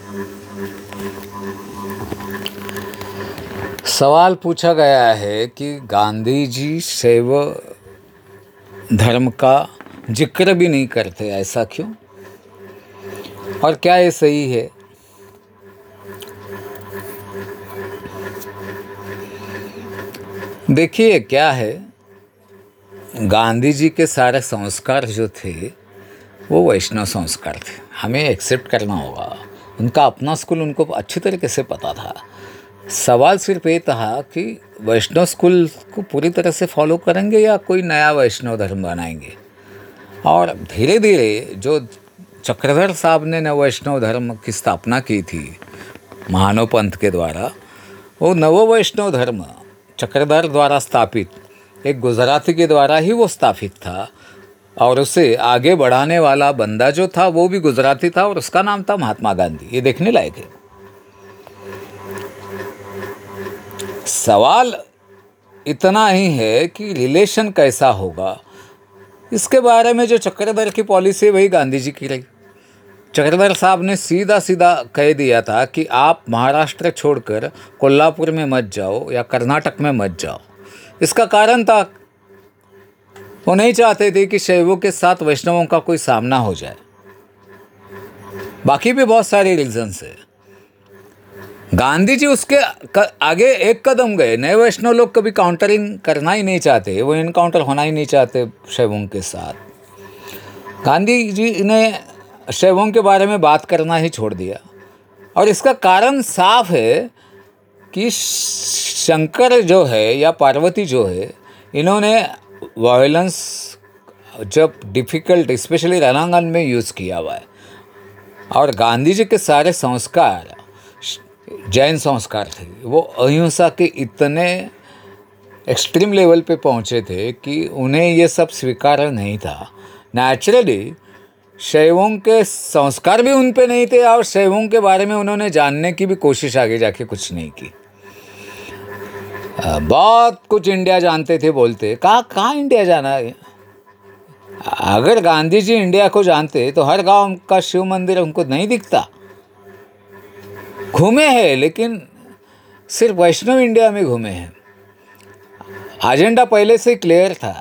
सवाल पूछा गया है कि गांधी जी शैव धर्म का जिक्र भी नहीं करते, ऐसा क्यों, और क्या ये सही है? देखिए क्या है, गांधी जी के सारे संस्कार जो थे वो वैष्णव संस्कार थे, हमें एक्सेप्ट करना होगा। उनका अपना स्कूल उनको अच्छी तरीके से पता था। सवाल सिर्फ ये था कि वैष्णव स्कूल को पूरी तरह से फॉलो करेंगे या कोई नया वैष्णव धर्म बनाएंगे। और धीरे धीरे जो चक्रधर साहब ने नव वैष्णव धर्म की स्थापना की थी महानव पंथ के द्वारा, वो नव वैष्णव धर्म चक्रधर द्वारा स्थापित एक गुजराती के द्वारा ही वो स्थापित था, और उसे आगे बढ़ाने वाला बंदा जो था वो भी गुजराती था और उसका नाम था महात्मा गांधी। ये देखने लायक है। सवाल इतना ही है कि रिलेशन कैसा होगा, इसके बारे में जो चक्रधर की पॉलिसी वही गांधी जी की रही। चक्रधर साहब ने सीधा सीधा कह दिया था कि आप महाराष्ट्र छोड़कर कोल्हापुर में मत जाओ या कर्नाटक में मत जाओ। इसका कारण था, वो नहीं चाहते थे कि शैवों के साथ वैष्णवों का कोई सामना हो जाए। बाकी भी बहुत सारे रीजंस है। गांधी जी उसके आगे एक कदम गए। नए वैष्णव लोग कभी काउंटरिंग करना ही नहीं चाहते, वो इनकाउंटर होना ही नहीं चाहते शैवों के साथ। गांधी जी ने शैवों के बारे में बात करना ही छोड़ दिया, और इसका कारण साफ है कि शंकर जो है या पार्वती जो है, इन्होंने वायलेंस जब डिफ़िकल्ट स्पेशली रणांगण में यूज़ किया हुआ है। और गांधी जी के सारे संस्कार जैन संस्कार थे, वो अहिंसा के इतने एक्सट्रीम लेवल पे पहुँचे थे कि उन्हें ये सब स्वीकार नहीं था। नेचुरली शैवों के संस्कार भी उन पे नहीं थे, और शैवों के बारे में उन्होंने जानने की भी कोशिश आगे जाके कुछ नहीं की। बहुत कुछ इंडिया जानते थे बोलते, कहाँ इंडिया जाना है। अगर गांधी जी इंडिया को जानते तो हर गांव का शिव मंदिर उनको नहीं दिखता। घूमे हैं लेकिन सिर्फ वैष्णव इंडिया में घूमे हैं। एजेंडा पहले से क्लियर था,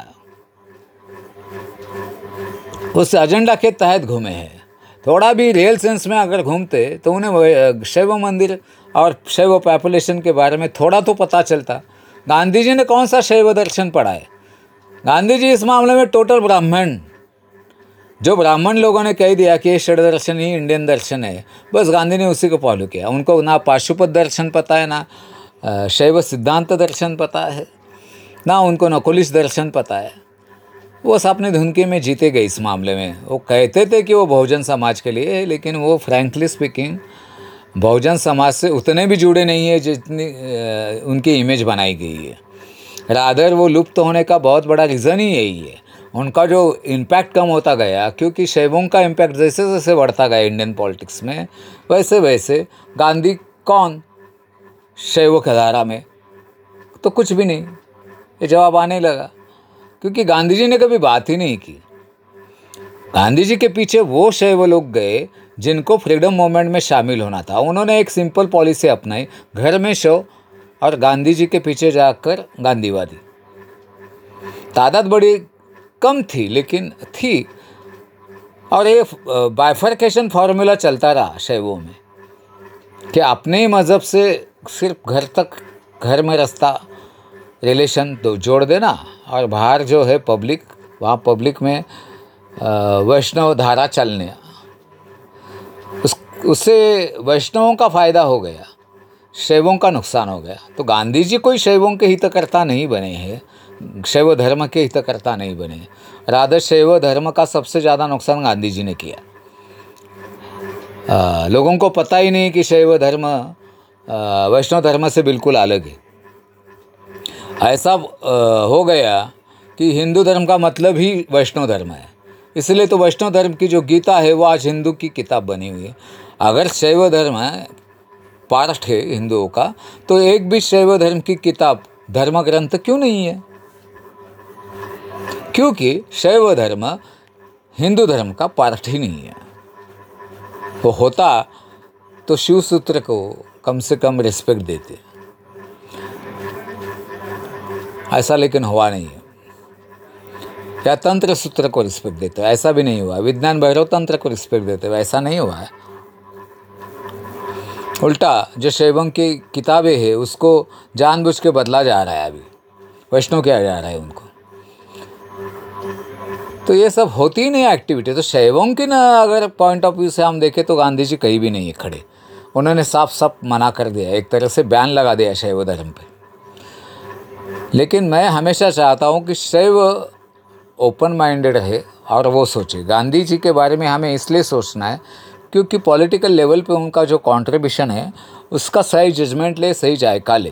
उस एजेंडा के तहत घूमे हैं। थोड़ा भी रियल सेंस में अगर घूमते तो उन्हें शैव मंदिर और शैव पॉपुलेशन के बारे में थोड़ा तो पता चलता। गांधी जी ने कौन सा शैव दर्शन पढ़ा है? गांधी जी इस मामले में टोटल ब्राह्मण, जो ब्राह्मण लोगों ने कह दिया कि ये षड दर्शन ही इंडियन दर्शन है, बस गांधी ने उसी को फॉलो किया। उनको ना पाशुपत दर्शन पता है, ना शैव सिद्धांत दर्शन पता है, ना उनको नकुलिश दर्शन पता है। वो अपने धुनके में जीते गए इस मामले में। वो कहते थे कि वो बहुजन समाज के लिए है, लेकिन वो फ्रैंकली स्पीकिंग बहुजन समाज से उतने भी जुड़े नहीं है जितनी उनकी इमेज बनाई गई है। रादर वो लुप्त होने का बहुत बड़ा रीज़न ही यही है। उनका जो इम्पैक्ट कम होता गया, क्योंकि शैवों का इम्पैक्ट जैसे जैसे बढ़ता गया इंडियन पॉलिटिक्स में, वैसे वैसे गांधी कौन शैव की धारा में, तो कुछ भी नहीं, ये जवाब आने लगा। क्योंकि गांधी जी ने कभी बात ही नहीं की। गांधी जी के पीछे वो शैव लोग गए जिनको फ्रीडम मूवमेंट में शामिल होना था। उन्होंने एक सिंपल पॉलिसी अपनाई, घर में शव, और गांधी जी के पीछे जाकर गांधीवादी। तादाद बड़ी कम थी लेकिन थी, और ये बाइफर्केशन फार्मूला चलता रहा शैवों में कि अपने ही मज़हब से सिर्फ घर तक, घर में रास्ता रिलेशन तो जोड़ देना, और बाहर जो है पब्लिक, वहाँ पब्लिक में वैष्णव धारा चलने, उससे वैष्णवों का फ़ायदा हो गया, शैवों का नुकसान हो गया। तो गांधी जी कोई शैवों के हितकर्ता नहीं बने हैं, शैव धर्म के हितकर्ता नहीं बने। राधर शैव धर्म का सबसे ज़्यादा नुकसान गांधी जी ने किया। लोगों को पता ही नहीं कि शैव धर्म वैष्णव धर्म से बिल्कुल अलग है। ऐसा हो गया कि हिंदू धर्म का मतलब ही वैष्णव धर्म है, इसलिए तो वैष्णव धर्म की जो गीता है वो आज हिंदू की किताब बनी हुई है। अगर शैव धर्म पार्ट है हिंदुओं का, तो एक भी शैव धर्म की किताब, धर्म ग्रंथ क्यों नहीं है? क्योंकि शैव धर्म हिंदू धर्म का पार्ट ही नहीं है। वो होता तो शिव सूत्र को कम से कम रिस्पेक्ट देते, ऐसा लेकिन हुआ नहीं है। या तंत्र सूत्र को रिस्पेक्ट देते, ऐसा भी नहीं हुआ। विज्ञान भैरव तंत्र को रिस्पेक्ट देते, ऐसा नहीं हुआ है। उल्टा जो शैवम की किताबें हैं उसको जानबूझ के बदला जा रहा है, अभी वैष्णव किया जा रहा है उनको। तो ये सब होती ही नहीं एक्टिविटी। तो शैवम की ना अगर पॉइंट ऑफ व्यू से हम देखें तो गांधी जी कहीं भी नहीं है खड़े। उन्होंने साफ साफ मना कर दिया, एक तरह से बैन लगा दिया शैव धर्म पे। लेकिन मैं हमेशा चाहता हूँ कि शैव ओपन माइंडेड रहे और वो सोचे। गांधी जी के बारे में हमें इसलिए सोचना है क्योंकि पॉलिटिकल लेवल पे उनका जो कंट्रीब्यूशन है उसका सही जजमेंट ले, सही जायका ले।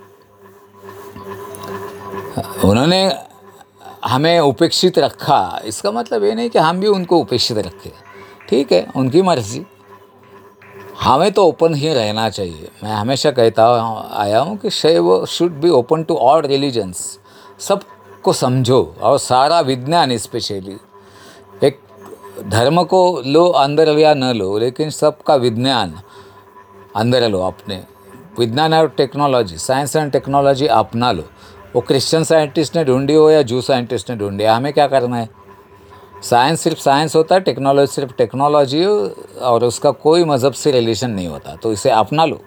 उन्होंने हमें उपेक्षित रखा, इसका मतलब ये नहीं कि हम भी उनको उपेक्षित रखें। ठीक है, उनकी मर्जी। हमें तो ओपन ही रहना चाहिए। मैं हमेशा कहता आया हूँ कि Shaiva should be open to all religions. सबको समझो, और सारा विज्ञान स्पेशली, एक धर्म को लो अंदर या न लो, लेकिन सबका विज्ञान अंदर लो। अपने विज्ञान और टेक्नोलॉजी, साइंस एंड टेक्नोलॉजी अपना लो। वो क्रिश्चियन साइंटिस्ट ने ढूंढी हो या जू साइंटिस्ट ने ढूंढी, हमें क्या करना है। साइंस सिर्फ साइंस होता है, टेक्नोलॉजी सिर्फ टेक्नोलॉजी, और उसका कोई मज़हब से रिलेशन नहीं होता। तो इसे अपना लो।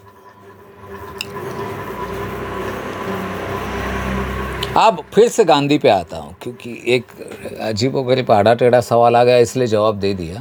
अब फिर से गांधी पे आता हूँ क्योंकि एक अजीबोगरीब आड़ा टेढ़ा सवाल आ गया, इसलिए जवाब दे दिया।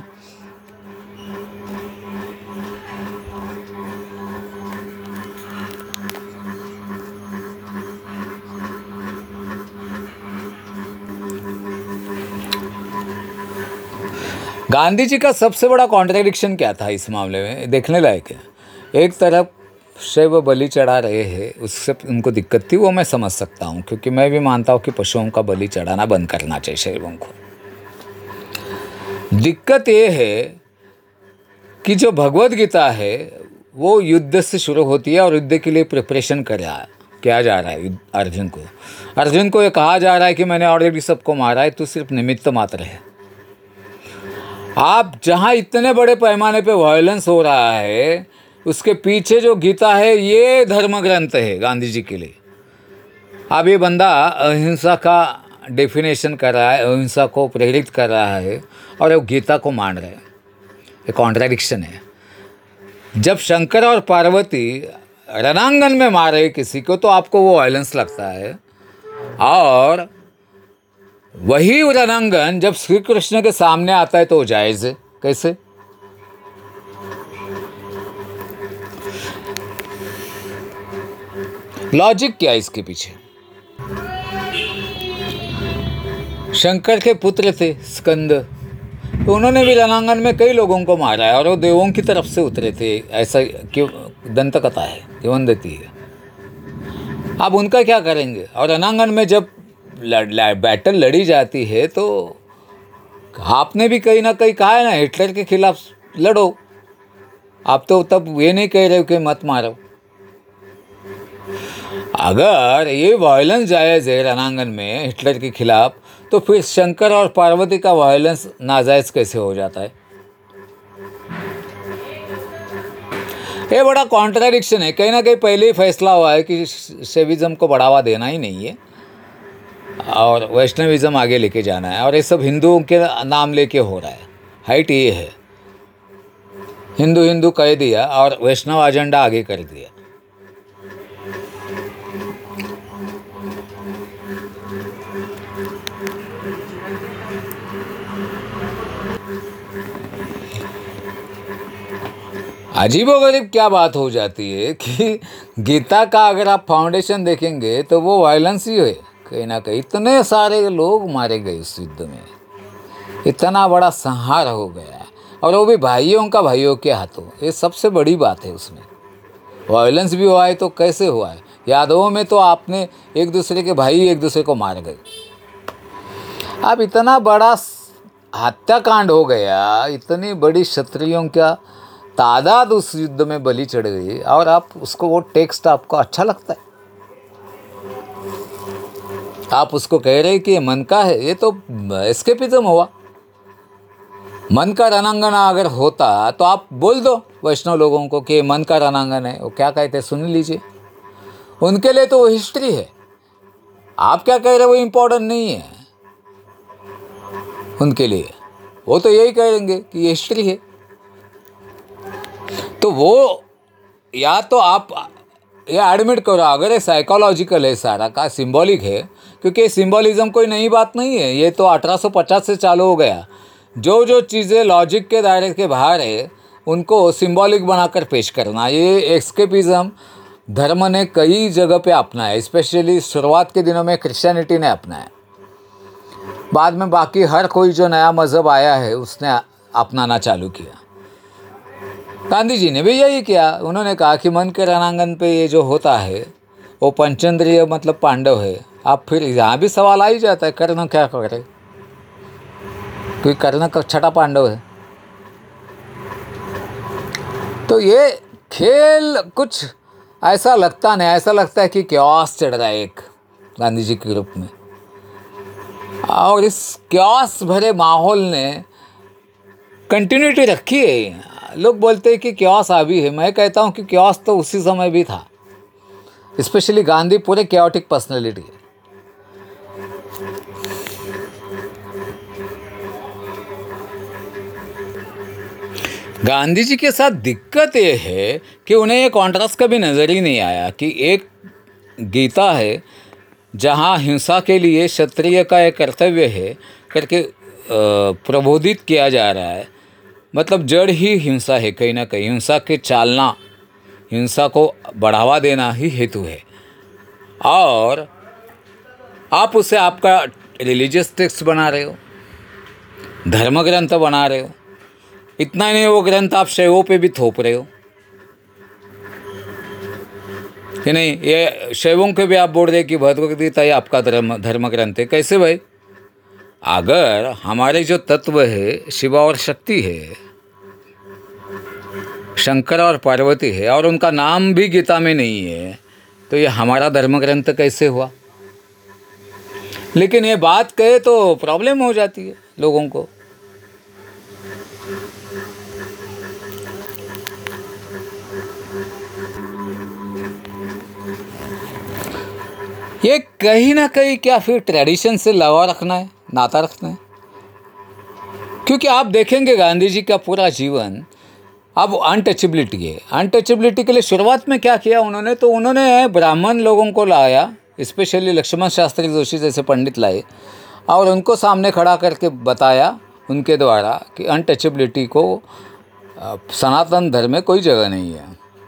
गांधी जी का सबसे बड़ा कॉन्ट्रडिक्शन क्या था इस मामले में, देखने लायक है। एक तरफ शैव बलि चढ़ा रहे हैं, उससे उनको दिक्कत थी, वो मैं समझ सकता हूँ, क्योंकि मैं भी मानता हूँ कि पशुओं का बलि चढ़ाना बंद करना चाहिए शैवों को। दिक्कत ये है कि जो भगवद गीता है वो युद्ध से शुरू होती है और युद्ध के लिए प्रिपरेशन किया जा रहा है अर्जुन को ये कहा जा रहा है कि मैंने ऑलरेडी सबको मारा है, तू सिर्फ निमित्त मात्र है। आप जहाँ इतने बड़े पैमाने पे वायलेंस हो रहा है, उसके पीछे जो गीता है ये धर्म ग्रंथ है गांधी जी के लिए। अब ये बंदा अहिंसा का डेफिनेशन कर रहा है, अहिंसा को प्रेरित कर रहा है, और वो गीता को मान रहा है। ये कॉन्ट्राडिक्शन है। जब शंकर और पार्वती रणांगन में मारे किसी को तो आपको वो वायलेंस लगता है, और वही रणांगन जब श्री कृष्ण के सामने आता है तो वो जायज़ है। कैसे? लॉजिक क्या है इसके पीछे? शंकर के पुत्र थे स्कंद, तो उन्होंने भी रणांगन में कई लोगों को मारा है, और वो देवों की तरफ से उतरे थे, ऐसा क्यों दंत कथा है, जीवन देती है। अब उनका क्या करेंगे? और रणांगन में जब बैटल लड़ी जाती है तो आपने भी कहीं ना कहीं कहा है ना, हिटलर के खिलाफ लड़ो। आप तो तब ये नहीं कह रहे हो कि मत मारो। अगर ये वायलेंस जायज़ है रणांगन में हिटलर के खिलाफ, तो फिर शंकर और पार्वती का वायलेंस नाजायज़ कैसे हो जाता है? ये बड़ा कॉन्ट्राडिक्शन है। कहीं ना कहीं पहले ही फैसला हुआ है कि शैविज्म को बढ़ावा देना ही नहीं है और वैष्णविज्म आगे लेके जाना है, और ये सब हिंदुओं के नाम लेके हो रहा है। हाइट ये है, हिंदू हिंदू कह दिया और वैष्णव एजेंडा आगे कर दिया। अजीबोगरीब क्या बात हो जाती है कि गीता का अगर आप फाउंडेशन देखेंगे तो वो वायलेंस ही है कहीं ना कहीं। इतने सारे लोग मारे गए इस युद्ध में, इतना बड़ा संहार हो गया, और वो भी भाइयों के हाथों। ये सबसे बड़ी बात है उसमें। वायलेंस भी हुआ है तो कैसे हुआ है? यादवों में तो आपने एक दूसरे के भाई एक दूसरे को मार गए। अब इतना बड़ा हत्याकांड हो गया, इतनी बड़ी क्षत्रियों का तादाद उस युद्ध में बलि चढ़ गई, और आप उसको, वो टेक्स्ट आपको अच्छा लगता है? आप उसको कह रहे हैं कि ये मन का है। ये तो एस्केपिज्म हुआ। मन का रणांगना अगर होता तो आप बोल दो वैष्णव लोगों को कि मन का रणांगन है, वो क्या कहते हैं सुन लीजिए। उनके लिए तो वो हिस्ट्री है। आप क्या कह रहे हो वो इम्पोर्टेंट नहीं है उनके लिए। वो तो यही कहेंगे कि ये हिस्ट्री है। तो वो या तो आप ये एडमिट करो अगर ये साइकोलॉजिकल है, सारा का सिंबॉलिक है, क्योंकि सिंबॉलिज्म कोई नई बात नहीं है, ये तो 1850 से चालू हो गया। जो जो चीज़ें लॉजिक के दायरे के बाहर है उनको सिंबॉलिक बनाकर पेश करना, ये एस्केपिज्म धर्म ने कई जगह पे अपनाया। स्पेशली शुरुआत के दिनों में क्रिश्चियनिटी ने अपनाया, बाद में बाकी हर कोई जो नया मज़हब आया है उसने अपनाना चालू किया। गांधी जी ने भी यही किया। उन्होंने कहा कि मन के रणांगन पे ये जो होता है वो पंचेंद्रिय मतलब पांडव है। अब फिर यहाँ भी सवाल आ ही जाता है, कर्ण क्या करे, क्योंकि कर्ण का छठा पांडव है। तो ये खेल कुछ ऐसा लगता नहीं, ऐसा लगता है कि क्योस चढ़ रहा है एक गांधी जी के रूप में। और इस क्योस भरे माहौल ने कंटिन्यूटी रखी है। लोग बोलते हैं कि क्योस अभी है, मैं कहता हूँ कि क्योस तो उसी समय भी था। स्पेशली गांधी पूरे क्योटिक पर्सनैलिटी है। गांधी जी के साथ दिक्कत ये है कि उन्हें ये कॉन्ट्रास्ट कभी नज़र ही नहीं आया कि एक गीता है जहाँ हिंसा के लिए क्षत्रिय का एक कर्तव्य है करके प्रबोधित किया जा रहा है। मतलब जड़ ही हिंसा है, कहीं ना कहीं हिंसा के चालना, हिंसा को बढ़ावा देना ही हेतु है। और आप उसे आपका रिलीजियस टेक्स्ट बना रहे हो, धर्म ग्रंथ बना रहे हो। इतना ही नहीं, वो ग्रंथ आप शैवों पे भी थोप रहे हो कि नहीं, ये शैवों के भी आप बोल रहे कि भगवद गीता ये आपका धर्म ग्रंथ है। कैसे भाई? अगर हमारे जो तत्व है शिव और शक्ति है, शंकर और पार्वती है, और उनका नाम भी गीता में नहीं है, तो ये हमारा धर्म ग्रंथ कैसे हुआ? लेकिन ये बात कहे तो प्रॉब्लम हो जाती है लोगों को। ये कहीं ना कहीं क्या फिर ट्रेडिशन से लगाव रखना है, नाता रखना है? क्योंकि आप देखेंगे गांधी जी का पूरा जीवन अब अनटचेबिलिटी है। अनटचेबिलिटी के लिए शुरुआत में क्या किया उन्होंने, तो उन्होंने ब्राह्मण लोगों को लाया, स्पेशली लक्ष्मण शास्त्री जोशी जैसे पंडित लाए, और उनको सामने खड़ा करके बताया उनके द्वारा कि अनटचेबिलिटी को सनातन धर्म में कोई जगह नहीं है।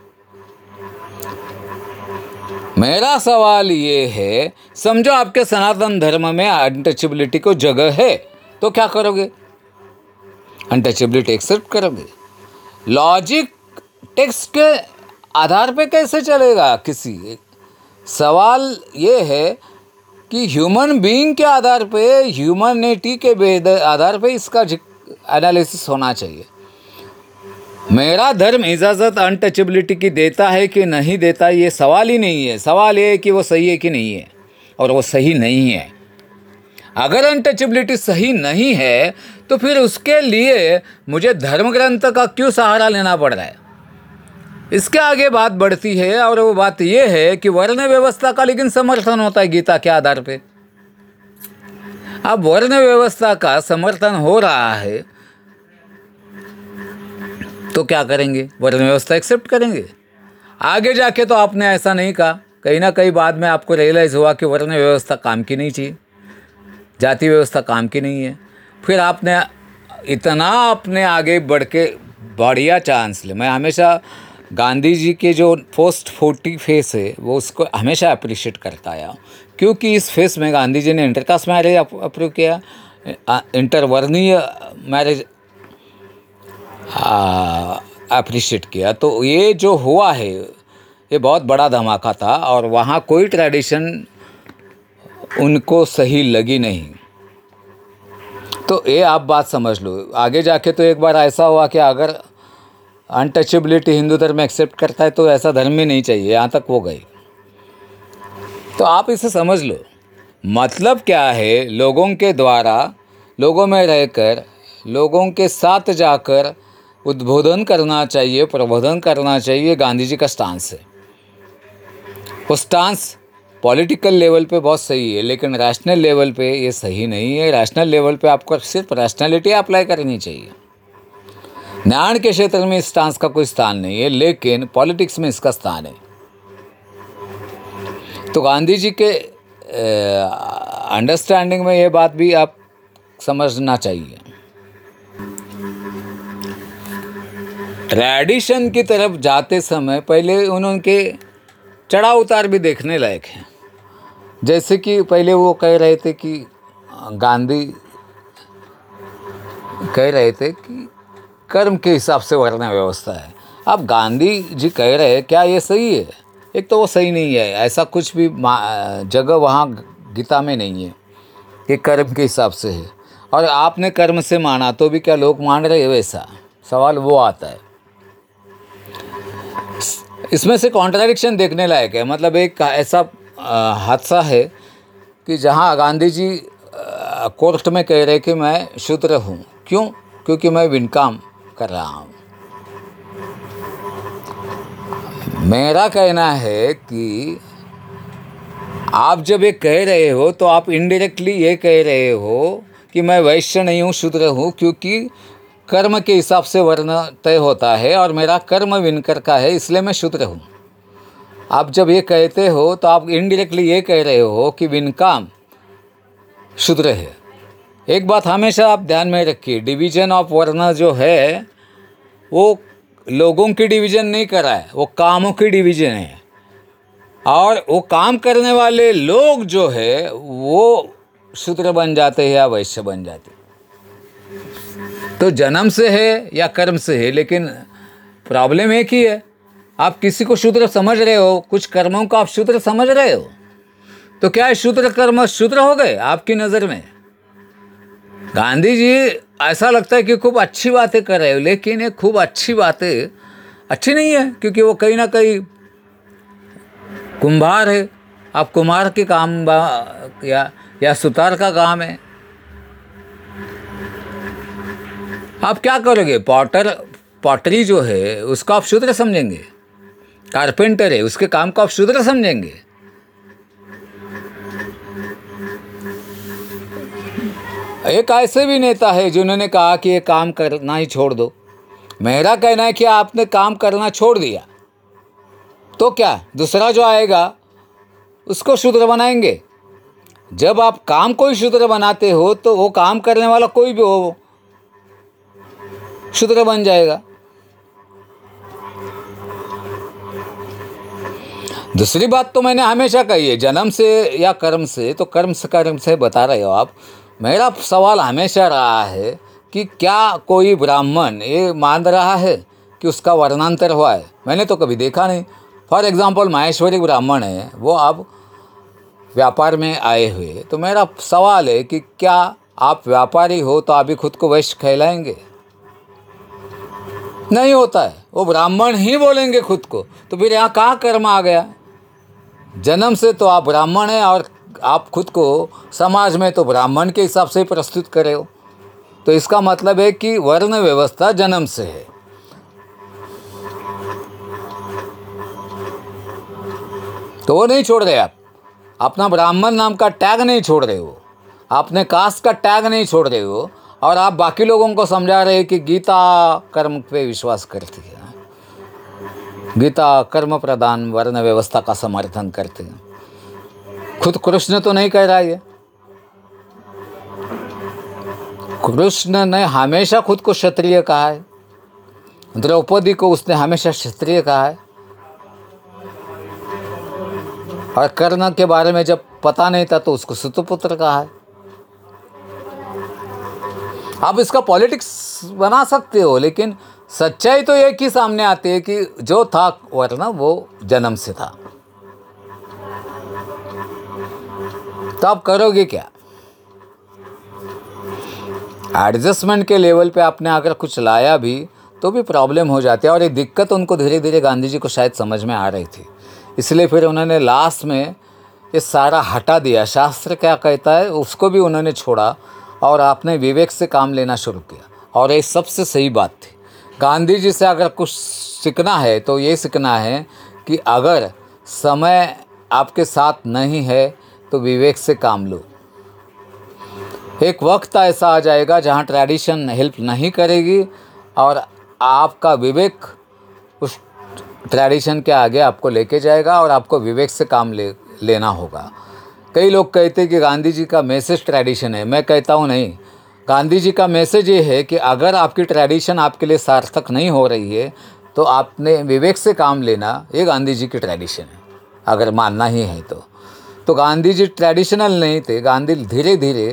मेरा सवाल ये है, समझो आपके सनातन धर्म में अनटचेबिलिटी को जगह है, तो क्या करोगे? अनटचेबिलिटी एक्सेप्ट करोगे? लॉजिक टेक्स्ट के आधार पे कैसे चलेगा किसी? सवाल ये है कि ह्यूमन बीइंग के आधार पे, ह्यूमनिटी के आधार पे इसका एनालिसिस होना चाहिए। मेरा धर्म इजाज़त अनटचेबिलिटी की देता है कि नहीं देता, ये सवाल ही नहीं है। सवाल ये है कि वो सही है कि नहीं है, और वो सही नहीं है। अगर अनटचेबिलिटी सही नहीं है तो फिर उसके लिए मुझे धर्म ग्रंथ का क्यों सहारा लेना पड़ रहा है? इसके आगे बात बढ़ती है, और वो बात ये है कि वर्ण व्यवस्था का लेकिन समर्थन होता है गीता के आधार पे। अब वर्ण व्यवस्था का समर्थन हो रहा है तो क्या करेंगे? वर्ण व्यवस्था एक्सेप्ट करेंगे। आगे जाके तो आपने ऐसा नहीं कहा, कहीं ना कहीं बाद में आपको रियलाइज़ हुआ कि वर्ण व्यवस्था काम की नहीं चाहिए, जाति व्यवस्था काम की नहीं है। फिर आपने इतना अपने आगे बढ़ के बढ़िया चांस ले। मैं हमेशा गांधी जी के जो पोस्ट 40 फेस है वो उसको हमेशा अप्रिशिएट करता आया, क्योंकि इस फेस में गांधी जी ने इंटरकास्ट मैरिज अप्रूव किया, इंटरवर्णीय मैरिज अप्रिशिएट किया। तो ये जो हुआ है ये बहुत बड़ा धमाका था, और वहाँ कोई ट्रेडिशन उनको सही लगी नहीं। तो ये आप बात समझ लो। आगे जाके तो एक बार ऐसा हुआ कि अगर अनटचेबिलिटी हिंदू धर्म एक्सेप्ट करता है तो ऐसा धर्म ही नहीं चाहिए, यहाँ तक वो गई। तो आप इसे समझ लो। मतलब क्या है, लोगों के द्वारा, लोगों में रहकर लोगों के साथ जाकर उद्बोधन करना चाहिए, प्रबोधन करना चाहिए, गांधी जी का स्टांस है। वो स्टांस पॉलिटिकल लेवल पे बहुत सही है, लेकिन रैशनल लेवल पे ये सही नहीं है। रैशनल लेवल पे आपको सिर्फ रैशनैलिटी अप्लाई करनी चाहिए। न्याय के क्षेत्र में इस स्टांस का कोई स्थान नहीं है, लेकिन पॉलिटिक्स में इसका स्थान है। तो गांधी जी के अंडरस्टैंडिंग में ये बात भी आप समझना चाहिए। ट्रेडिशन की तरफ जाते समय पहले उनके चढ़ाव उतार भी देखने लायक हैं। जैसे कि पहले वो कह रहे थे कि गांधी कह रहे थे कि कर्म के हिसाब से वर्ण व्यवस्था है। अब गांधी जी कह रहे हैं, क्या ये सही है? एक तो वो सही नहीं है, ऐसा कुछ भी जगह वहाँ गीता में नहीं है कि कर्म के हिसाब से है। और आपने कर्म से माना तो भी क्या लोग मान रहे हैं वैसा? सवाल वो आता है। इसमें से कॉन्ट्राडिक्शन देखने लायक है। मतलब एक ऐसा हादसा है कि जहाँ गांधी जी कोर्ट में कह रहे कि मैं शूद्र हूँ। क्यों? क्योंकि मैं विनकाम कर रहा हूँ। मेरा कहना है कि आप जब ये कह रहे हो तो आप इनडायरेक्टली ये कह रहे हो कि मैं वैश्य नहीं हूँ, शूद्र हूँ, क्योंकि कर्म के हिसाब से वर्ण तय होता है और मेरा कर्म विनकर का है, इसलिए मैं शूद्र हूँ। आप जब ये कहते हो तो आप इनडायरेक्टली ये कह रहे हो कि विनकाम शूद्र है। एक बात हमेशा आप ध्यान में रखिए, डिवीजन ऑफ वर्ण जो है वो लोगों की डिवीजन नहीं करा है, वो कामों की डिवीजन है। और वो काम करने वाले लोग जो है वो शूद्र बन जाते हैं या वैश्य बन जाते हैं। तो जन्म से है या कर्म से है, लेकिन प्रॉब्लम एक ही है। आप किसी को शूद्र समझ रहे हो, कुछ कर्मों को आप शूद्र समझ रहे हो, तो क्या शूद्र कर्म शूद्र हो गए आपकी नज़र में? गांधी जी ऐसा लगता है कि खूब अच्छी बातें कर रहे हो, लेकिन ये खूब अच्छी बातें अच्छी नहीं है, क्योंकि वो कहीं ना कहीं कुम्हार है। आप कुम्हार के काम या सुतार का काम है। आप क्या करोगे? पॉटरी जो है उसको आप शूद्र समझेंगे? कारपेंटर है, उसके काम को आप शूद्र समझेंगे? एक ऐसे भी नेता है जिन्होंने कहा कि ये काम करना ही छोड़ दो। मेरा कहना है कि आपने काम करना छोड़ दिया तो क्या दूसरा जो आएगा उसको शूद्र बनाएंगे? जब आप काम को ही शूद्र बनाते हो तो वो काम करने वाला कोई भी हो शूद्र बन जाएगा। दूसरी बात तो मैंने हमेशा कही है, जन्म से या कर्म से, तो कर्म से बता रहे हो आप। मेरा सवाल हमेशा रहा है कि क्या कोई ब्राह्मण ये मान रहा है कि उसका वर्णांतर हुआ है? मैंने तो कभी देखा नहीं। फॉर एग्जांपल माहेश्वरी ब्राह्मण है, वो अब व्यापार में आए हुए, तो मेरा सवाल है कि क्या आप व्यापारी हो तो आप भी खुद को वैश्य कहलाएंगे? नहीं होता है, वो ब्राह्मण ही बोलेंगे खुद को। तो फिर यहाँ कहाँ कर्म आ गया? जन्म से तो आप ब्राह्मण हैं और आप खुद को समाज में तो ब्राह्मण के हिसाब से ही प्रस्तुत करे हो, तो इसका मतलब है कि वर्ण व्यवस्था जन्म से है। तो वो नहीं छोड़ रहे आप, अपना ब्राह्मण नाम का टैग नहीं छोड़ रहे हो, आपने कास्ट का टैग नहीं छोड़ रहे हो, और आप बाकी लोगों को समझा रहे हैं कि गीता कर्म पे विश्वास करती है, गीता कर्म प्रधान वर्ण व्यवस्था का समर्थन करते हैं। खुद कृष्ण तो नहीं कह रहा है। कृष्ण ने हमेशा खुद को क्षत्रिय कहा है, द्रौपदी को उसने हमेशा क्षत्रिय कहा है, और कर्ण के बारे में जब पता नहीं था तो उसको सुतपुत्र कहा है। आप इसका पॉलिटिक्स बना सकते हो, लेकिन सच्चाई तो एक ही सामने आती है कि जो था वर्ण वो जन्म से था। तो आप करोगे क्या? एडजस्टमेंट के लेवल पे आपने अगर कुछ लाया भी तो भी प्रॉब्लम हो जाती है, और ये दिक्कत उनको धीरे धीरे गांधी जी को शायद समझ में आ रही थी, इसलिए फिर उन्होंने लास्ट में ये सारा हटा दिया। शास्त्र क्या कहता है उसको भी उन्होंने छोड़ा और आपने विवेक से काम लेना शुरू किया। और ये सबसे सही बात थी। गांधी जी से अगर कुछ सीखना है तो ये सीखना है कि अगर समय आपके साथ नहीं है तो विवेक से काम लो। एक वक्त ऐसा आ जाएगा जहाँ ट्रेडिशन हेल्प नहीं करेगी और आपका विवेक उस ट्रेडिशन के आगे आपको लेके जाएगा और आपको विवेक से काम लेना होगा। कई लोग कहते हैं कि गांधी जी का मैसेज ट्रेडिशन है। मैं कहता हूँ नहीं, गांधी जी का मैसेज ये है कि अगर आपकी ट्रेडिशन आपके लिए सार्थक नहीं हो रही है तो आपने विवेक से काम लेना, ये गांधी जी की ट्रेडिशन है अगर मानना ही है तो गांधी जी ट्रेडिशनल नहीं थे। गांधी धीरे धीरे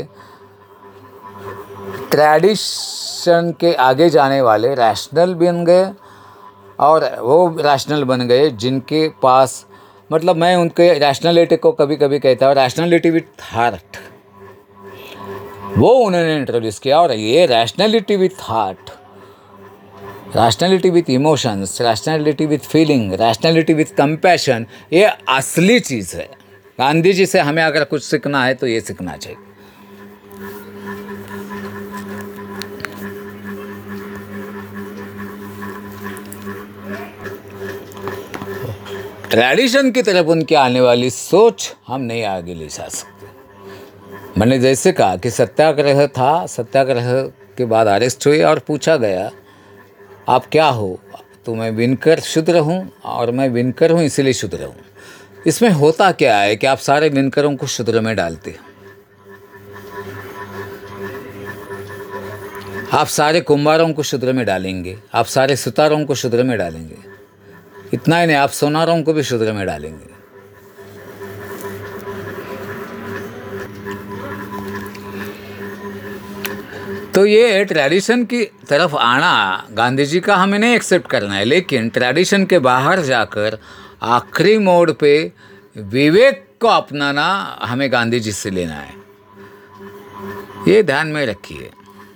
ट्रेडिशन के आगे जाने वाले रैशनल बन गए और वो रैशनल बन गए जिनके पास, मतलब मैं उनके रैशनलिटी को कभी कभी कहता हूँ रैशनलिटी विथ हार्ट, वो उन्होंने इंट्रोड्यूस किया। और ये rationality with heart, rationality with emotions, rationality with feeling, rationality with compassion, ये असली चीज़ है। गांधी जी से हमें अगर कुछ सीखना है तो ये सीखना चाहिए। ट्रेडिशन की तरफ उनकी आने वाली सोच हम नहीं आगे ले जा सकते। मैंने जैसे कहा कि सत्याग्रह था, सत्याग्रह के बाद अरेस्ट हुए और पूछा गया आप क्या हो, तो मैं विनकर शूद्र हूँ और मैं विनकर हूँ इसीलिए शूद्र हूँ। इसमें होता क्या है कि आप सारे विनकरों को शूद्र में डालते हैं, आप सारे कुंभारों को शूद्र में डालेंगे, आप सारे सुतारों को शूद्र में डालेंगे, इतना ही नहीं आप सोनारों को भी शूद्र में डालेंगे। तो ये ट्रेडिशन की तरफ आना गांधी जी का हमें नहीं एक्सेप्ट करना है, लेकिन ट्रेडिशन के बाहर जाकर आखिरी मोड़ पे विवेक को अपनाना हमें गांधी जी से लेना है। ये ध्यान में रखिए।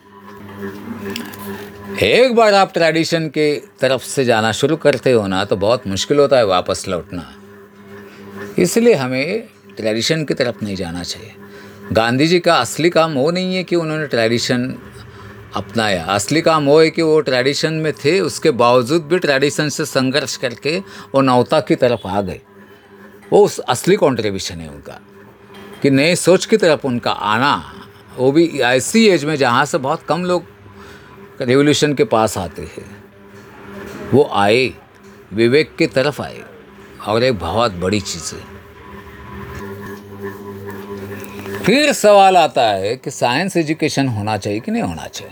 एक बार आप ट्रेडिशन के तरफ से जाना शुरू करते हो ना तो बहुत मुश्किल होता है वापस लौटना। इसलिए हमें ट्रेडिशन की तरफ नहीं जाना चाहिए। गांधी जी का असली काम वो नहीं है कि उन्होंने ट्रेडिशन अपनाया, असली काम वो है कि वो ट्रेडिशन में थे, उसके बावजूद भी ट्रेडिशन से संघर्ष करके वो नवता की तरफ आ गए। वो उस असली कॉन्ट्रीब्यूशन है उनका कि नए सोच की तरफ उनका आना, वो भी ऐसी एज में जहाँ से बहुत कम लोग रेवोल्यूशन के पास आते हैं। वो आए, विवेक की तरफ आए और एक बहुत बड़ी चीज़ है। फिर सवाल आता है कि साइंस एजुकेशन होना चाहिए कि नहीं होना चाहिए।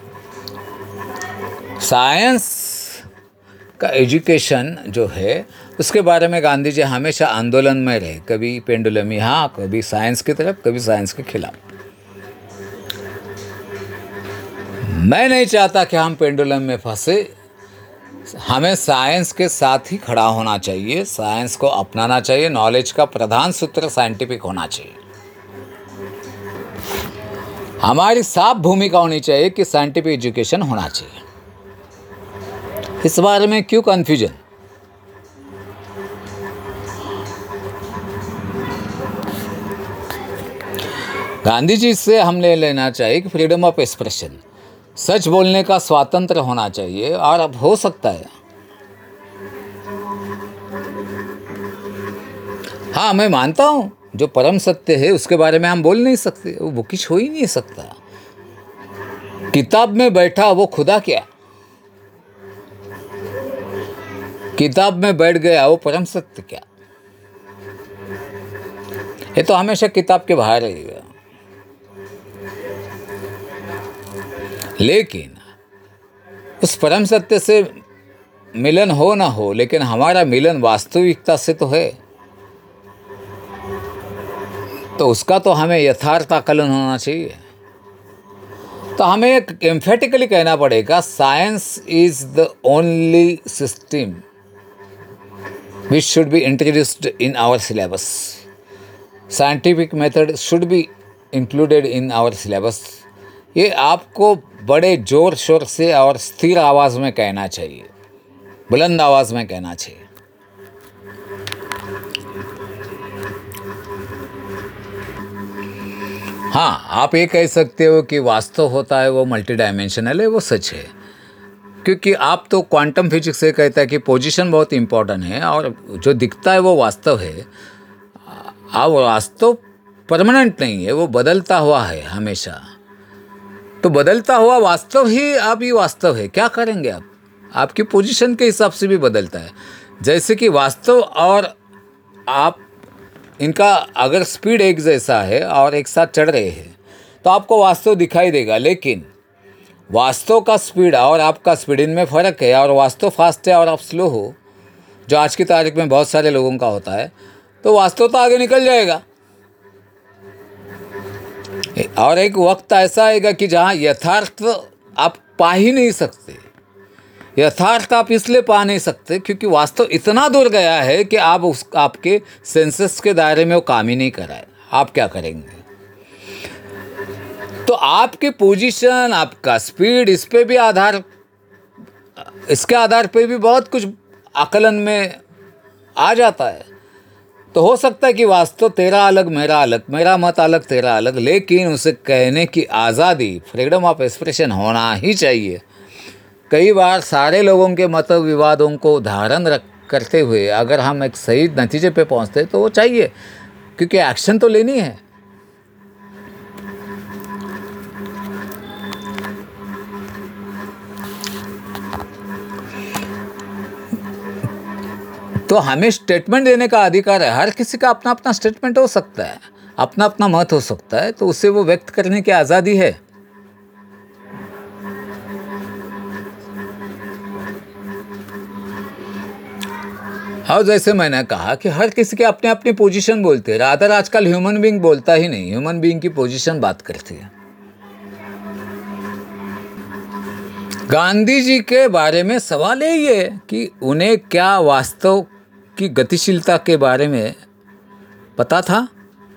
साइंस का एजुकेशन जो है उसके बारे में गांधी जी हमेशा आंदोलन में रहे, कभी पेंडुलम यहाँ, कभी साइंस की तरफ, कभी साइंस के खिलाफ। मैं नहीं चाहता कि हम पेंडुलम में फंसे, हमें साइंस के साथ ही खड़ा होना चाहिए, साइंस को अपनाना चाहिए। नॉलेज का प्रधान सूत्र साइंटिफिक होना चाहिए। हमारी साफ भूमिका होनी चाहिए कि साइंटिफिक एजुकेशन होना चाहिए। इस बारे में क्यों कन्फ्यूजन? गांधी जी से हमने लेना चाहिए कि फ्रीडम ऑफ एक्सप्रेशन, सच बोलने का स्वातंत्र होना चाहिए। और अब हो सकता है, हाँ मैं मानता हूँ जो परम सत्य है उसके बारे में हम बोल नहीं सकते, वो बुकिश हो ही नहीं सकता। किताब में बैठा वो खुदा क्या, किताब में बैठ गया वो परम सत्य क्या, ये तो हमेशा किताब के बाहर रहेगा। लेकिन उस परम सत्य से मिलन हो ना हो, लेकिन हमारा मिलन वास्तविकता से तो है, तो उसका तो हमें यथार्थ आकलन होना चाहिए। तो हमें एम्फेटिकली कहना पड़ेगा science is the only system which should be introduced in our syllabus. Scientific method should be included in our syllabus. ये आपको बड़े जोर शोर से और स्थिर आवाज़ में कहना चाहिए, बुलंद आवाज़ में कहना चाहिए। हाँ, आप ये कह सकते हो कि वास्तव होता है वो मल्टी डायमेंशनल है, वो सच है। क्योंकि आप तो क्वांटम फिजिक्स से कहता है कि पोजीशन बहुत इंपॉर्टेंट है और जो दिखता है वो वास्तव है। अब वास्तव परमानेंट नहीं है, वो बदलता हुआ है हमेशा। तो बदलता हुआ वास्तव ही अभी वास्तव है, क्या करेंगे आप? आपकी पोजीशन के हिसाब से भी बदलता है। जैसे कि वास्तव और आप, इनका अगर स्पीड एक जैसा है और एक साथ चढ़ रहे हैं तो आपको वास्तव दिखाई देगा, लेकिन वास्तव का स्पीड और आपका स्पीड इनमें फ़र्क है। और वास्तव फास्ट है और आप स्लो हो, जो आज की तारीख में बहुत सारे लोगों का होता है, तो वास्तव तो आगे निकल जाएगा। और एक वक्त ऐसा आएगा कि जहाँ यथार्थ आप पा ही नहीं सकते। यथार्थ आप इसलिए पा नहीं सकते क्योंकि वास्तव इतना दूर गया है कि आप आपके सेंसेस के दायरे में वो काम ही नहीं कराए। आप क्या करेंगे? तो आपकी पोजीशन, आपका स्पीड, इस पे भी इसके आधार पे भी बहुत कुछ आकलन में आ जाता है। तो हो सकता है कि वास्तव तेरा अलग, मेरा अलग, मेरा मत अलग, तेरा अलग, लेकिन उसे कहने की आज़ादी, फ्रीडम ऑफ एक्सप्रेशन होना ही चाहिए। कई बार सारे लोगों के मत विवादों को धारण करते हुए अगर हम एक सही नतीजे पे पहुंचते तो वो चाहिए, क्योंकि एक्शन तो लेनी है। तो हमें स्टेटमेंट देने का अधिकार है। हर किसी का अपना अपना स्टेटमेंट हो सकता है, अपना अपना मत हो सकता है, तो उसे वो व्यक्त करने की आज़ादी है। और जैसे मैंने कहा कि हर किसी के अपने अपनी पोजीशन बोलते हैं। रादर आजकल ह्यूमन बीइंग बोलता ही नहीं, ह्यूमन बीइंग की पोजीशन बात करती है। गांधी जी के बारे में सवाल यही है कि उन्हें क्या वास्तव की गतिशीलता के बारे में पता था?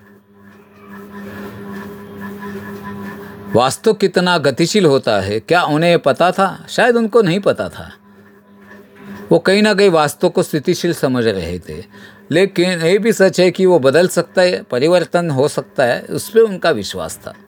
वास्तव कितना गतिशील होता है, क्या उन्हें पता था? शायद उनको नहीं पता था। वो कहीं ना कहीं वास्तव को स्थितिशील समझ रहे थे, लेकिन ये भी सच है कि वो बदल सकता है, परिवर्तन हो सकता है, उस पर उनका विश्वास था।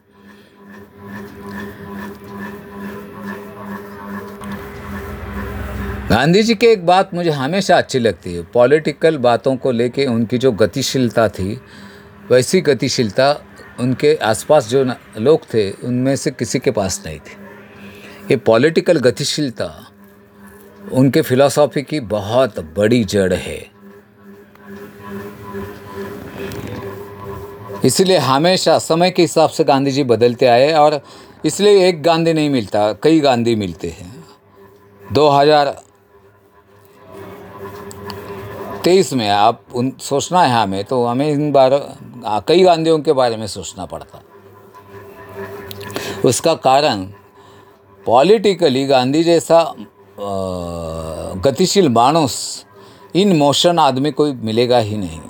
गांधी जी की एक बात मुझे हमेशा अच्छी लगती है। पॉलिटिकल बातों को लेके उनकी जो गतिशीलता थी, वैसी गतिशीलता उनके आसपास जो लोग थे उनमें से किसी के पास नहीं थी। ये पॉलिटिकल गतिशीलता उनके फिलॉसफी की बहुत बड़ी जड़ है। इसलिए हमेशा समय के हिसाब से गांधी जी बदलते आए, और इसलिए एक गांधी नहीं मिलता, कई गांधी मिलते हैं। 2023 में आप सोचना है हमें, तो हमें इन बार कई गांधियों के बारे में सोचना पड़ता। उसका कारण पॉलिटिकली गांधी जैसा गतिशील मानुस, इन मोशन आदमी कोई मिलेगा ही नहीं।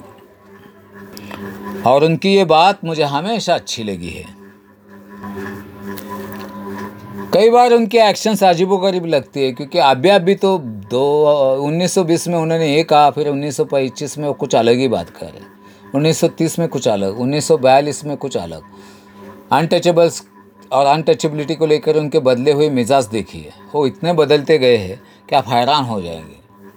और उनकी ये बात मुझे हमेशा अच्छी लगी है। कई बार उनके एक्शंस अजीबोगरीब लगती है, क्योंकि अभी तो 1920 में उन्होंने ये कहा, फिर 1925 में वो कुछ अलग ही बात कर रहे, 1930 में कुछ अलग, 1942 में कुछ अलग। अनटचेबल्स और अनटचेबिलिटी को लेकर उनके बदले हुए मिजाज देखिए, वो इतने बदलते गए हैं कि आप हैरान हो जाएंगे।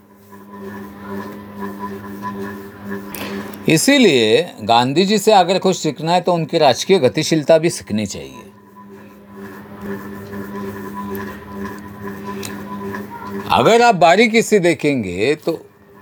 इसीलिए गांधी जी से अगर कुछ सीखना है तो उनकी राजकीय गतिशीलता भी सीखनी चाहिए। अगर आप बारीकी से देखेंगे तो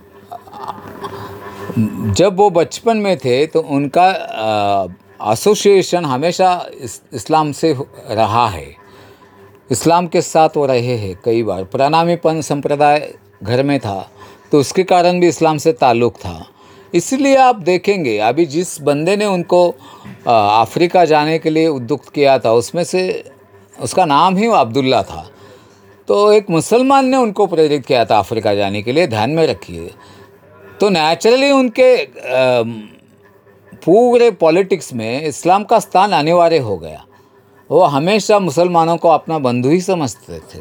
जब वो बचपन में थे तो उनका एसोसिएशन हमेशा इस्लाम से रहा है, इस्लाम के साथ वो रहे हैं। कई बार प्रणामीपन संप्रदाय घर में था, तो उसके कारण भी इस्लाम से ताल्लुक़ था। इसलिए आप देखेंगे अभी जिस बंदे ने उनको अफ्रीका जाने के लिए उद्युक्त किया था, उसमें से उसका नाम ही अब्दुल्ला था। तो एक मुसलमान ने उनको प्रेरित किया था अफ्रीका जाने के लिए, ध्यान में रखिए। तो नेचुरली उनके पूरे पॉलिटिक्स में इस्लाम का स्थान अनिवार्य हो गया। वो हमेशा मुसलमानों को अपना बंधु ही समझते थे।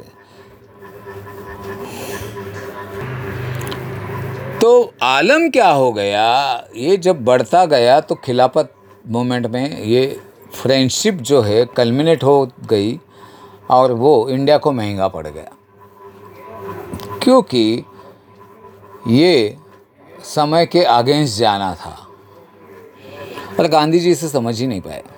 तो आलम क्या हो गया, ये जब बढ़ता गया तो खिलाफत मूवमेंट में ये फ्रेंडशिप जो है कल्मिनेट हो गई और वो इंडिया को महंगा पड़ गया, क्योंकि ये समय के अगेंस्ट जाना था और गांधी जी इसे समझ ही नहीं पाए।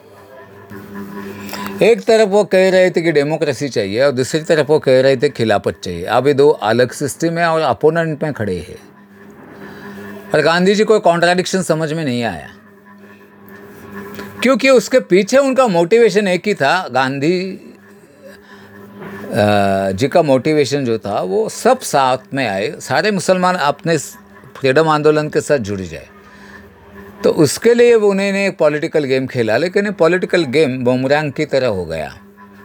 एक तरफ वो कह रहे थे कि डेमोक्रेसी चाहिए और दूसरी तरफ वो कह रहे थे खिलाफत चाहिए। अब ये दो अलग सिस्टम है और अपोनेंट में खड़े हैं और गांधी जी को कॉन्ट्राडिक्शन समझ में नहीं आया, क्योंकि उसके पीछे उनका मोटिवेशन एक ही था। गांधी जी का मोटिवेशन जो था वो सब साथ में आए, सारे मुसलमान अपने फ्रीडम आंदोलन के साथ जुड़ जाए। तो उसके लिए उन्होंने एक पॉलिटिकल गेम खेला, लेकिन ये पॉलिटिकल गेम बुमरांग की तरह हो गया।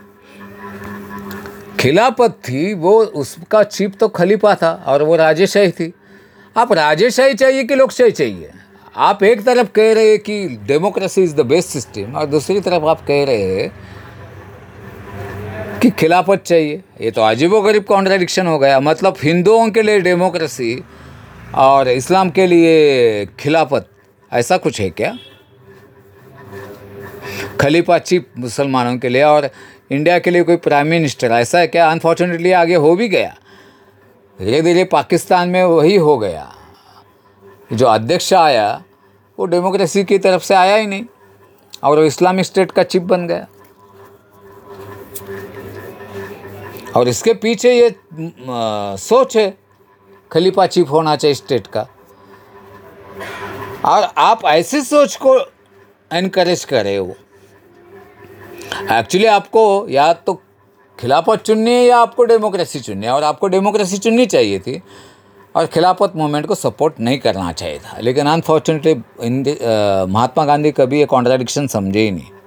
खिलाफत थी वो, उसका चीफ तो खलीफा था और वो राजेशाही थी। आप राजेशाही चाहिए कि लोकशाही चाहिए? आप एक तरफ कह रहे हैं कि democracy is the best system और दूसरी तरफ आप कह रहे हैं कि खिलाफत चाहिए। ये तो अजीबोगरीब कॉन्ट्राडिक्शन हो गया। मतलब हिंदुओं के लिए डेमोक्रेसी और इस्लाम के लिए खिलाफत, ऐसा कुछ है क्या? खलीफा चीफ मुसलमानों के लिए और इंडिया के लिए कोई प्राइम मिनिस्टर, ऐसा है क्या? अनफॉर्चुनेटली आगे हो भी गया, धीरे धीरे पाकिस्तान में वही हो गया। जो अध्यक्ष आया वो डेमोक्रेसी की तरफ से आया ही नहीं और वो इस्लामिक स्टेट का चीफ बन गया। और इसके पीछे ये सोच है खलीफा चीफ होना चाहिए स्टेट का, और आप ऐसी सोच को एनकरेज कर रहे हो। एक्चुअली आपको या तो खिलाफत चुननी है या आपको डेमोक्रेसी चुननी है, और आपको डेमोक्रेसी चुननी चाहिए थी और खिलाफत मूवमेंट को सपोर्ट नहीं करना चाहिए था। लेकिन अनफॉर्चुनेटली महात्मा गांधी कभी ये कॉन्ट्राडिक्शन समझे ही नहीं।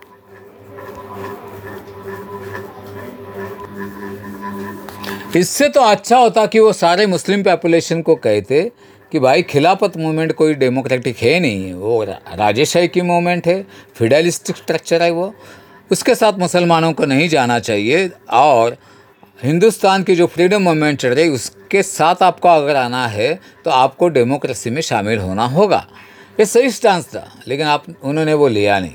इससे तो अच्छा होता कि वो सारे मुस्लिम पॉपुलेशन को कहते कि भाई खिलाफत मूवमेंट कोई डेमोक्रेटिक है नहीं है, वो राजेशाही की मूवमेंट है, फेडरलिस्टिक स्ट्रक्चर है, वो उसके साथ मुसलमानों को नहीं जाना चाहिए। और हिंदुस्तान की जो फ्रीडम मूवमेंट चल रही उसके साथ आपको अगर आना है तो आपको डेमोक्रेसी में शामिल होना होगा। ये सही स्टांस था, लेकिन उन्होंने वो लिया नहीं।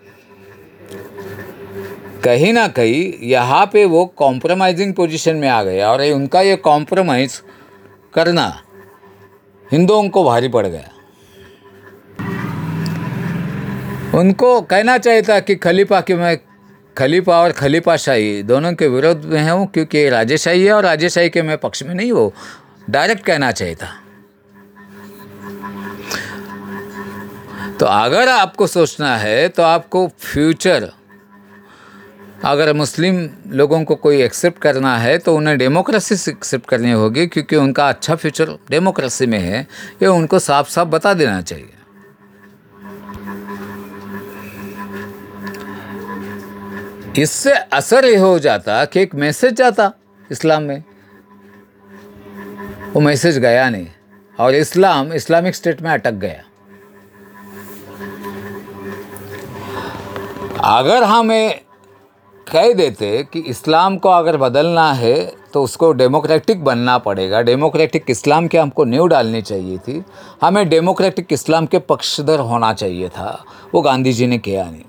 कहीं ना कहीं यहाँ पे वो कॉम्प्रोमाइजिंग पोजीशन में आ गए और उनका ये कॉम्प्रोमाइज़ करना हिंदुओं को भारी पड़ गया। उनको कहना चाहिए था कि मैं खलीफा और खलीफाशाही दोनों के विरोध में हूँ, क्योंकि राजेशाही है और राजेशाही के मैं पक्ष में नहीं हूँ। डायरेक्ट कहना चाहिए था। तो अगर आपको सोचना है तो आपको फ्यूचर, अगर मुस्लिम लोगों को कोई एक्सेप्ट करना है तो उन्हें डेमोक्रेसी से एक्सेप्ट करनी होगी, क्योंकि उनका अच्छा फ्यूचर डेमोक्रेसी में है। ये उनको साफ साफ बता देना चाहिए। इससे असर ये हो जाता कि एक मैसेज जाता इस्लाम में, वो मैसेज गया नहीं और इस्लामिक स्टेट में अटक गया। अगर हमें कह देते कि इस्लाम को अगर बदलना है तो उसको डेमोक्रेटिक बनना पड़ेगा, डेमोक्रेटिक इस्लाम की हमको नींव डालनी चाहिए थी, हमें डेमोक्रेटिक इस्लाम के पक्षधर होना चाहिए था, वो गांधी जी ने किया नहीं।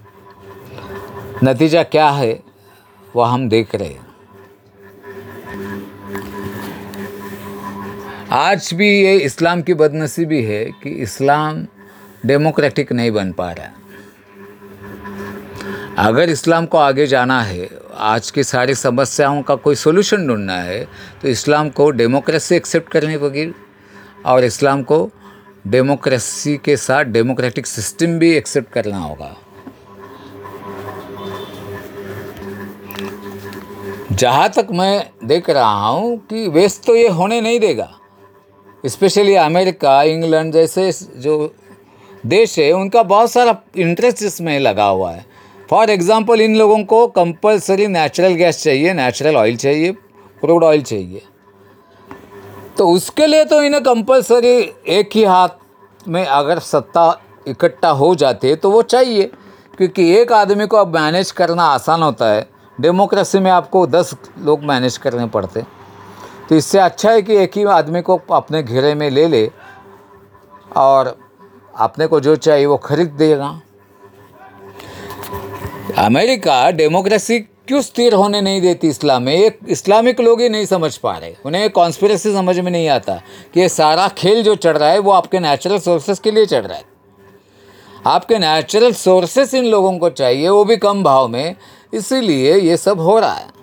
नतीजा क्या है वो हम देख रहे हैं। आज भी ये इस्लाम की बदनसीबी है कि इस्लाम डेमोक्रेटिक नहीं बन पा रहा है। अगर इस्लाम को आगे जाना है, आज की सारी समस्याओं का कोई सोल्यूशन ढूंढना है, तो इस्लाम को डेमोक्रेसी एक्सेप्ट करनी होगी और इस्लाम को डेमोक्रेसी के साथ डेमोक्रेटिक सिस्टम भी एक्सेप्ट करना होगा। जहाँ तक मैं देख रहा हूँ कि वेस्ट तो ये होने नहीं देगा। स्पेशली अमेरिका, इंग्लैंड जैसे जो देश है उनका बहुत सारा इंटरेस्ट इसमें लगा हुआ है। फॉर एग्ज़ाम्पल, इन लोगों को कंपलसरी नेचुरल गैस चाहिए, नेचुरल ऑयल चाहिए, क्रूड ऑयल चाहिए। तो उसके लिए तो इन्हें कंपलसरी एक ही हाथ में अगर सत्ता इकट्ठा हो जाती है तो वो चाहिए, क्योंकि एक आदमी को अब मैनेज करना आसान होता है। डेमोक्रेसी में आपको 10 लोग मैनेज करने पड़ते। तो इससे अच्छा है कि एक ही आदमी को अपने घेरे में ले ले और अपने को जो चाहिए वो खरीद देगा। अमेरिका डेमोक्रेसी क्यों स्थिर होने नहीं देती इस्लाम में, ये इस्लामिक लोग ही नहीं समझ पा रहे। उन्हें कॉन्स्पिरेसी समझ में नहीं आता कि ये सारा खेल जो चल रहा है वो आपके नेचुरल सोर्सेस के लिए चल रहा है। आपके नेचुरल सोर्सेस इन लोगों को चाहिए, वो भी कम भाव में, इसीलिए ये सब हो रहा है।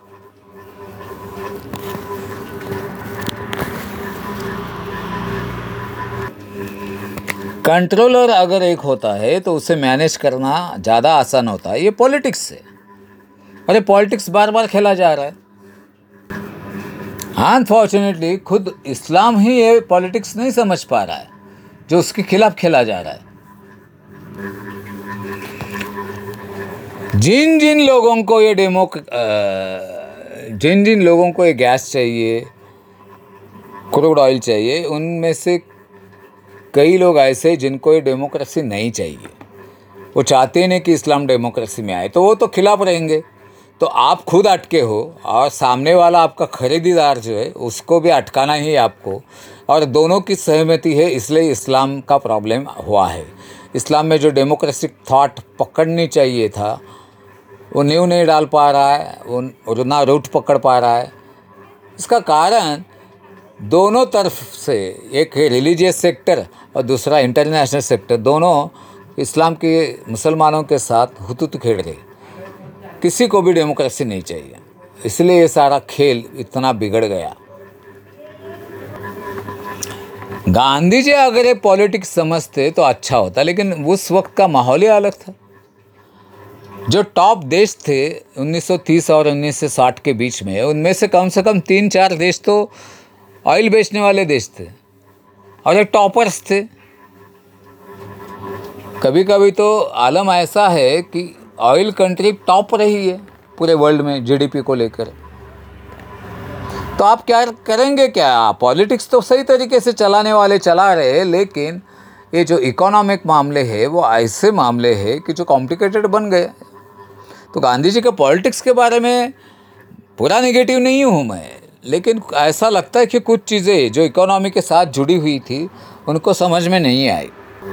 कंट्रोलर अगर एक होता है तो उसे मैनेज करना ज़्यादा आसान होता है। ये पॉलिटिक्स से, अरे पॉलिटिक्स बार बार खेला जा रहा है। अनफॉर्चुनेटली खुद इस्लाम ही ये पॉलिटिक्स नहीं समझ पा रहा है जो उसके खिलाफ खेला जा रहा है। जिन जिन लोगों को ये जिन जिन लोगों को ये गैस चाहिए, क्रूड ऑयल चाहिए, उनमें से कई लोग ऐसे जिनको ये डेमोक्रेसी नहीं चाहिए। वो चाहते नहीं कि इस्लाम डेमोक्रेसी में आए, तो वो तो खिलाफ रहेंगे। तो आप खुद अटके हो और सामने वाला आपका खरीदार जो है उसको भी अटकाना ही है आपको, और दोनों की सहमति है, इसलिए इस्लाम का प्रॉब्लम हुआ है। इस्लाम में जो डेमोक्रेटिक थॉट पकड़नी चाहिए था वो नींव नहीं डाल पा रहा है, वो ना रूट पकड़ पा रहा है। इसका कारण दोनों तरफ से, एक है रिलीजियस सेक्टर और दूसरा इंटरनेशनल सेक्टर, दोनों इस्लाम के मुसलमानों के साथ हुतूत खेल रहे। किसी को भी डेमोक्रेसी नहीं चाहिए, इसलिए ये सारा खेल इतना बिगड़ गया। गांधी जी अगर ये पॉलिटिक्स समझते तो अच्छा होता, लेकिन उस वक्त का माहौल ही अलग था। जो टॉप देश थे 1930 और 1960 के बीच में, उनमें से कम 3-4 देश तो ऑयल बेचने वाले देश थे और ये टॉपर्स थे। कभी कभी तो आलम ऐसा है कि ऑयल कंट्री टॉप रही है पूरे वर्ल्ड में जीडीपी को लेकर। तो आप क्या करेंगे? क्या पॉलिटिक्स तो सही तरीके से चलाने वाले चला रहे हैं, लेकिन ये जो इकोनॉमिक मामले हैं वो ऐसे मामले हैं कि जो कॉम्प्लिकेटेड बन गए। तो गांधी जी के पॉलिटिक्स के बारे में पूरा नेगेटिव नहीं हूँ मैं, लेकिन ऐसा लगता है कि कुछ चीज़ें जो इकोनॉमी के साथ जुड़ी हुई थी उनको समझ में नहीं आई।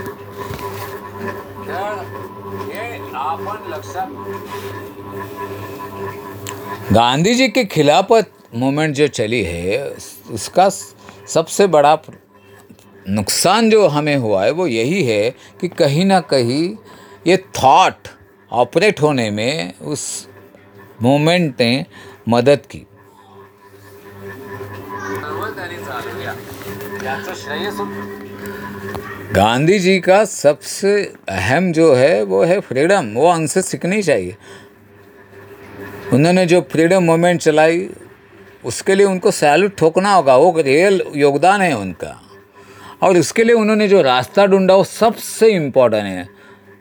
गांधी जी के खिलाफत मूवमेंट जो चली है उसका सबसे बड़ा नुकसान जो हमें हुआ है वो यही है कि कहीं ना कहीं ये थॉट ऑपरेट होने में उस मूवमेंट ने मदद की। गांधी जी का सबसे अहम जो है वो है फ्रीडम, वो उनसे सीखनी चाहिए। उन्होंने जो फ्रीडम मूवमेंट चलाई उसके लिए उनको सैल्यूट ठोकना होगा, वो रियल योगदान है उनका। और उसके लिए उन्होंने जो रास्ता ढूंढा वो सबसे इम्पॉर्टेंट है।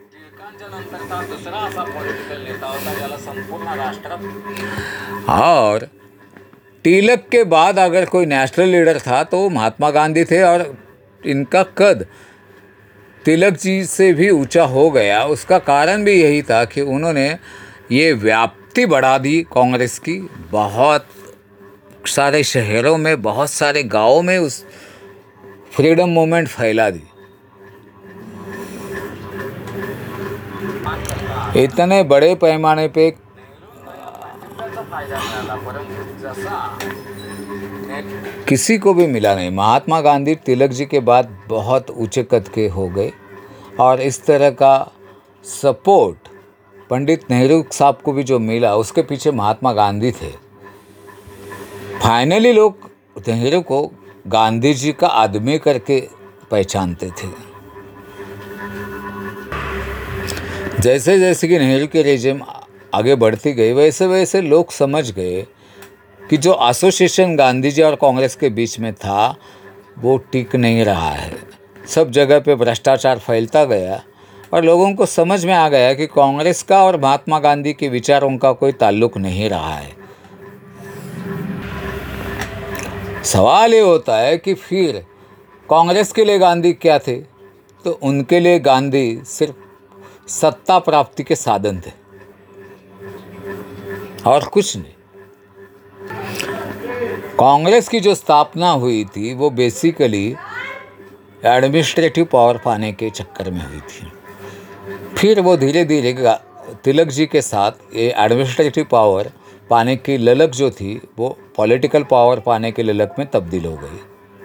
और तिलक के बाद अगर कोई नेशनल लीडर था तो महात्मा गांधी थे, और इनका कद तिलक जी से भी ऊंचा हो गया। उसका कारण भी यही था कि उन्होंने ये व्याप्ति बढ़ा दी कांग्रेस की, बहुत सारे शहरों में, बहुत सारे गांवों में उस फ्रीडम मूवमेंट फैला दी। इतने बड़े पैमाने पे किसी को भी मिला नहीं। महात्मा गांधी तिलक जी के बाद बहुत ऊंचे कद के हो गए, और इस तरह का सपोर्ट पंडित नेहरू साहब को भी जो मिला उसके पीछे महात्मा गांधी थे। फाइनली लोग नेहरू को गांधी जी का आदमी करके पहचानते थे। जैसे जैसे कि नेहरू की रेजिम आगे बढ़ती गई वैसे वैसे लोग समझ गए कि जो एसोसिएशन गांधी जी और कांग्रेस के बीच में था वो टिक नहीं रहा है। सब जगह पे भ्रष्टाचार फैलता गया और लोगों को समझ में आ गया कि कांग्रेस का और महात्मा गांधी के विचारों का कोई ताल्लुक नहीं रहा है। सवाल ये होता है कि फिर कांग्रेस के लिए गांधी क्या थे? तो उनके लिए गांधी सिर्फ सत्ता प्राप्ति के साधन थे और कुछ नहीं। कांग्रेस की जो स्थापना हुई थी वो बेसिकली एडमिनिस्ट्रेटिव पावर पाने के चक्कर में हुई थी। फिर वो धीरे धीरे तिलक जी के साथ ये एडमिनिस्ट्रेटिव पावर पाने की ललक जो थी वो पॉलिटिकल पावर पाने की ललक में तब्दील हो गई।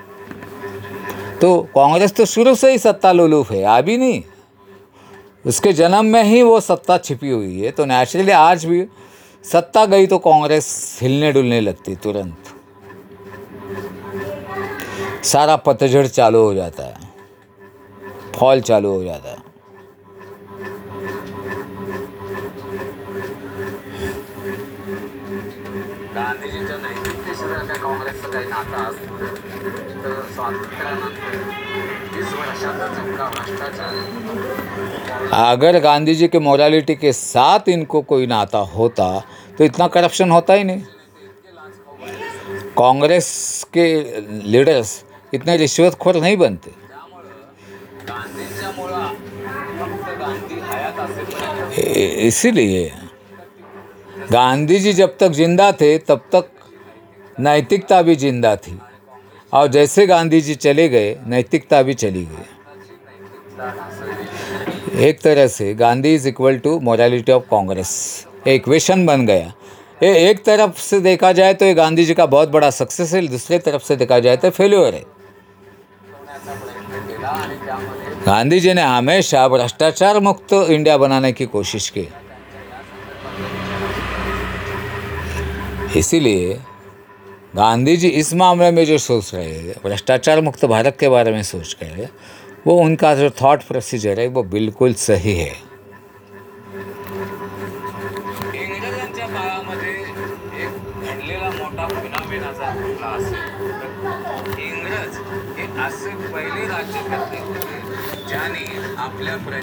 तो कांग्रेस तो शुरू से ही सत्ता लोलुप है, अभी नहीं, उसके जन्म में ही वो सत्ता छिपी हुई है। तो नेचुरली आज भी सत्ता गई तो कांग्रेस हिलने डुलने लगती, तुरंत सारा पतझड़ चालू हो जाता है, फॉल चालू हो जाता है। गांधीजींच्या नैतिकतेशी जर काँग्रेसचं काही नातं असतं तर स्वातंत्र्यानंतर 20 वर्षाचा जितका भ्रष्टाचार, अगर गांधी जी के मोरालिटी के साथ इनको कोई नाता होता तो इतना करप्शन होता ही नहीं। कांग्रेस के लीडर्स इतने रिश्वतखोर नहीं बनते। इसीलिए गांधी जी जब तक जिंदा थे तब तक नैतिकता भी जिंदा थी, और जैसे गांधी जी चले गए नैतिकता भी चली गई। एक तरह से Gandhi is equal to morality of Congress, एक इक्वेशन बन गया। एक तरफ से देखा जाए तो ये गांधी जी का बहुत बड़ा सक्सेस है, दूसरे तरफ से देखा जाए तो फेल्योर है। गांधी जी ने हमेशा भ्रष्टाचार मुक्त इंडिया बनाने की कोशिश की, इसीलिए गांधी जी इस मामले में जो सोच रहे हैं, भ्रष्टाचार मुक्त भारत के बारे में सोच रहे हैं, वो उनका जो थॉट प्रोसीजर है वो बिल्कुल सही है। इंग्रजांच्या काळामध्ये एक घडलेला मोठा फिनॉमिनाचा कुठला असेल, इंग्रज हे असे पहिले राज्यकर्ते होते ज्यांनी आपल्या